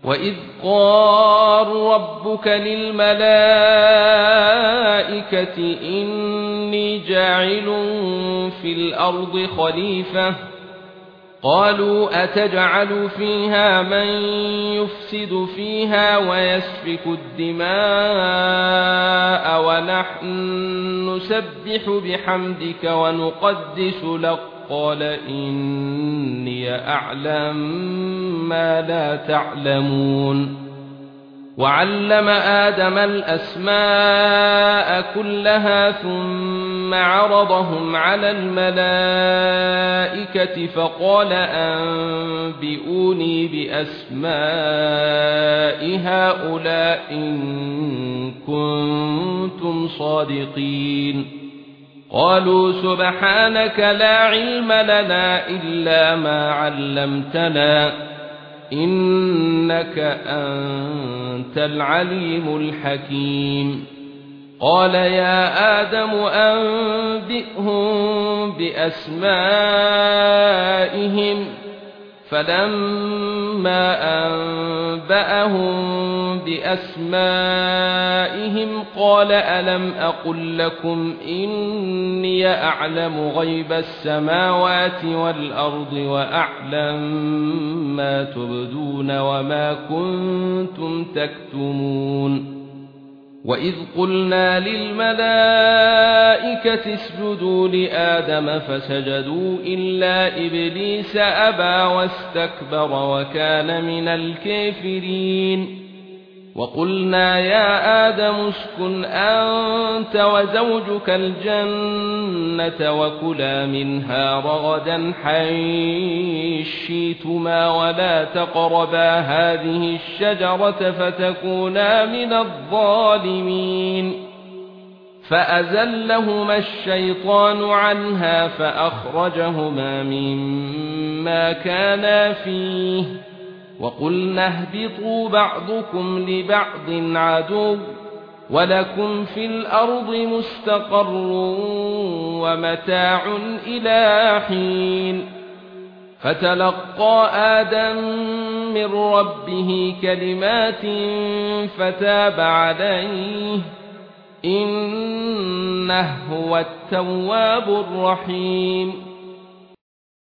وَإِذْ قَالَ رَبُّكَ لِلْمَلَائِكَةِ إِنِّي جَاعِلٌ فِي الْأَرْضِ خَلِيفَةً قَالُوا أَتَجْعَلُ فِيهَا مَن يُفْسِدُ فِيهَا وَيَسْفِكُ الدِّمَاءَ وَنَحْنُ نُسَبِّحُ بِحَمْدِكَ وَنُقَدِّسُ لَكَ قَالَ إِنِّي أَعْلَمُ مَا لَا تَعْلَمُونَ وَعَلَّمَ آدَمَ الْأَسْمَاءَ كُلَّهَا ثُمَّ عَرَضَهُمْ عَلَى الْمَلَائِكَةِ فَقَالَ أَنبِئُونِي بِأَسْمَاءِ هَؤُلَاءِ إِن كُنتُمْ صَادِقِينَ قالوا سبحانك لا علم لنا إلا ما علمتنا إنك أنت العليم الحكيم قال يا آدم أنبئهم بأسمائهم فلما أنبأهم بأسمائهم قال ألم أقل لكم إني أعلم غيب السماوات والأرض وأعلم ما تبدون وما كنتم تكتمون وإذ قلنا للملائكة اسجدوا لآدم فسجدوا إلا إبليس أبى واستكبر وكان من الكافرين وقلنا يا آدم اسكن أنت وزوجك الجنة وكلا منها رغدا حيث شئتما ولا تقربا هذه الشجرة فتكونا من الظالمين فأزلهما الشيطان عنها فأخرجهما مما كانا فيه وقلنا اهبطوا بعضكم لبعض عدو ولكم في الأرض مستقر ومتاع إلى حين فتلقى آدم من ربه كلمات فتاب عليه إنه هو التواب الرحيم